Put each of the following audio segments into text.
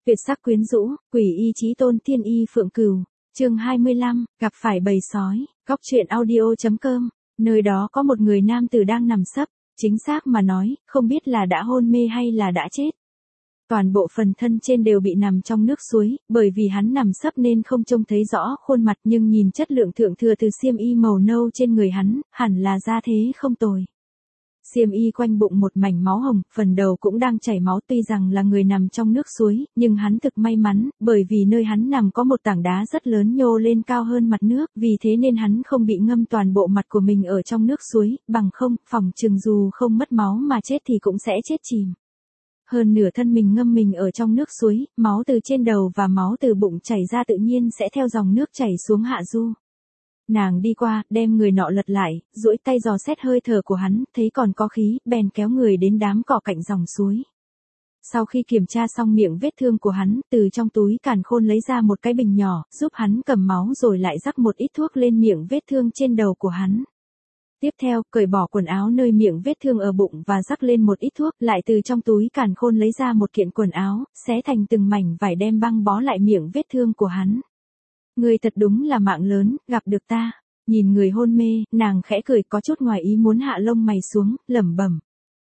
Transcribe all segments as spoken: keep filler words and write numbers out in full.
Tuyệt sắc quyến rũ, quỷ y chí tôn thiên y phượng cừu. Chương hai mươi lăm, gặp phải bầy sói. Góc truyện audio.com. Nơi đó có một người nam tử đang nằm sấp, chính xác mà nói, không biết là đã hôn mê hay là đã chết. Toàn bộ phần thân trên đều bị nằm trong nước suối, bởi vì hắn nằm sấp nên không trông thấy rõ khuôn mặt, nhưng nhìn chất lượng thượng thừa từ xiêm y màu nâu trên người hắn, hẳn là gia thế không tồi. Xiêm y quanh bụng một mảnh máu hồng, phần đầu cũng đang chảy máu, tuy rằng là người nằm trong nước suối, nhưng hắn thực may mắn, bởi vì nơi hắn nằm có một tảng đá rất lớn nhô lên cao hơn mặt nước, vì thế nên hắn không bị ngâm toàn bộ mặt của mình ở trong nước suối, bằng không, phòng chừng dù không mất máu mà chết thì cũng sẽ chết chìm. Hơn nửa thân mình ngâm mình ở trong nước suối, máu từ trên đầu và máu từ bụng chảy ra tự nhiên sẽ theo dòng nước chảy xuống hạ du. Nàng đi qua, đem người nọ lật lại, duỗi tay dò xét hơi thở của hắn, thấy còn có khí, bèn kéo người đến đám cỏ cạnh dòng suối. Sau khi kiểm tra xong miệng vết thương của hắn, từ trong túi càn khôn lấy ra một cái bình nhỏ, giúp hắn cầm máu rồi lại rắc một ít thuốc lên miệng vết thương trên đầu của hắn. Tiếp theo, cởi bỏ quần áo nơi miệng vết thương ở bụng và rắc lên một ít thuốc, lại từ trong túi càn khôn lấy ra một kiện quần áo, xé thành từng mảnh vải đem băng bó lại miệng vết thương của hắn. Người thật đúng là mạng lớn, gặp được ta. Nhìn người hôn mê, nàng khẽ cười, có chút ngoài ý muốn hạ lông mày xuống, lẩm bẩm.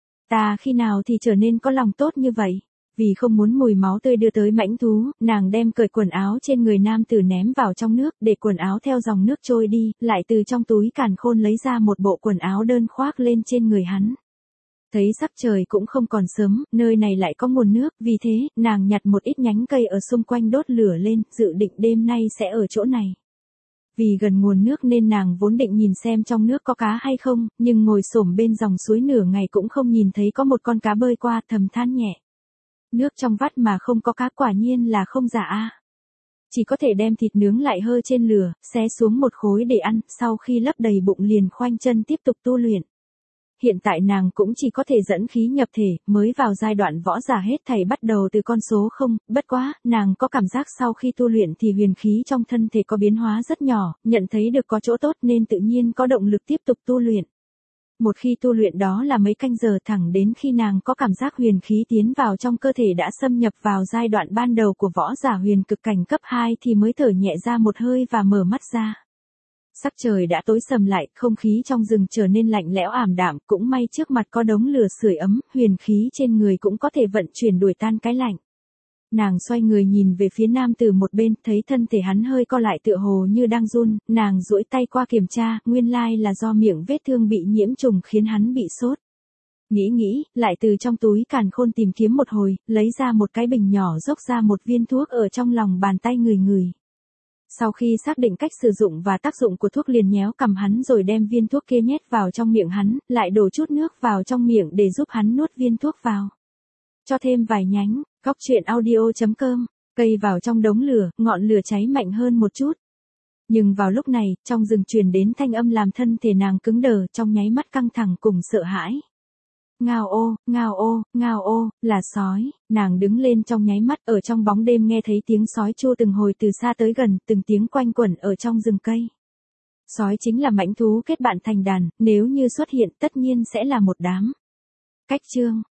Ta khi nào thì trở nên có lòng tốt như vậy? Vì không muốn mùi máu tươi đưa tới mãnh thú, nàng đem cởi quần áo trên người nam tử ném vào trong nước, để quần áo theo dòng nước trôi đi, lại từ trong túi càn khôn lấy ra một bộ quần áo đơn khoác lên trên người hắn. Thấy sắc trời cũng không còn sớm, nơi này lại có nguồn nước, vì thế, nàng nhặt một ít nhánh cây ở xung quanh đốt lửa lên, dự định đêm nay sẽ ở chỗ này. Vì gần nguồn nước nên nàng vốn định nhìn xem trong nước có cá hay không, nhưng ngồi xổm bên dòng suối nửa ngày cũng không nhìn thấy có một con cá bơi qua, thầm than nhẹ. Nước trong vắt mà không có cá, quả nhiên là không giả a. Chỉ có thể đem thịt nướng lại hơ trên lửa, xé xuống một khối để ăn, sau khi lấp đầy bụng liền khoanh chân tiếp tục tu luyện. Hiện tại nàng cũng chỉ có thể dẫn khí nhập thể, mới vào giai đoạn võ giả hết thảy bắt đầu từ con số không, bất quá, nàng có cảm giác sau khi tu luyện thì huyền khí trong thân thể có biến hóa rất nhỏ, nhận thấy được có chỗ tốt nên tự nhiên có động lực tiếp tục tu luyện. Một khi tu luyện đó là mấy canh giờ, thẳng đến khi nàng có cảm giác huyền khí tiến vào trong cơ thể đã xâm nhập vào giai đoạn ban đầu của võ giả huyền cực cảnh cấp hai thì mới thở nhẹ ra một hơi và mở mắt ra. Sắc trời đã tối sầm lại, không khí trong rừng trở nên lạnh lẽo ảm đạm, cũng may trước mặt có đống lửa sưởi ấm, huyền khí trên người cũng có thể vận chuyển đuổi tan cái lạnh. Nàng xoay người nhìn về phía nam từ một bên, thấy thân thể hắn hơi co lại tựa hồ như đang run, nàng duỗi tay qua kiểm tra, nguyên lai là do miệng vết thương bị nhiễm trùng khiến hắn bị sốt. Nghĩ nghĩ, lại từ trong túi càn khôn tìm kiếm một hồi, lấy ra một cái bình nhỏ dốc ra một viên thuốc ở trong lòng bàn tay người người. Sau khi xác định cách sử dụng và tác dụng của thuốc liền nhéo cầm hắn rồi đem viên thuốc kia nhét vào trong miệng hắn, lại đổ chút nước vào trong miệng để giúp hắn nuốt viên thuốc vào. Cho thêm vài nhánh, góc truyện audio.com, cây vào trong đống lửa, ngọn lửa cháy mạnh hơn một chút. Nhưng vào lúc này, trong rừng truyền đến thanh âm làm thân thể nàng cứng đờ, trong nháy mắt căng thẳng cùng sợ hãi. Ngao ô, ngao ô, ngao ô, là sói, nàng đứng lên trong nháy mắt, ở trong bóng đêm nghe thấy tiếng sói chua từng hồi từ xa tới gần, từng tiếng quanh quẩn ở trong rừng cây. Sói chính là mãnh thú kết bạn thành đàn, nếu như xuất hiện tất nhiên sẽ là một đám. Cách chương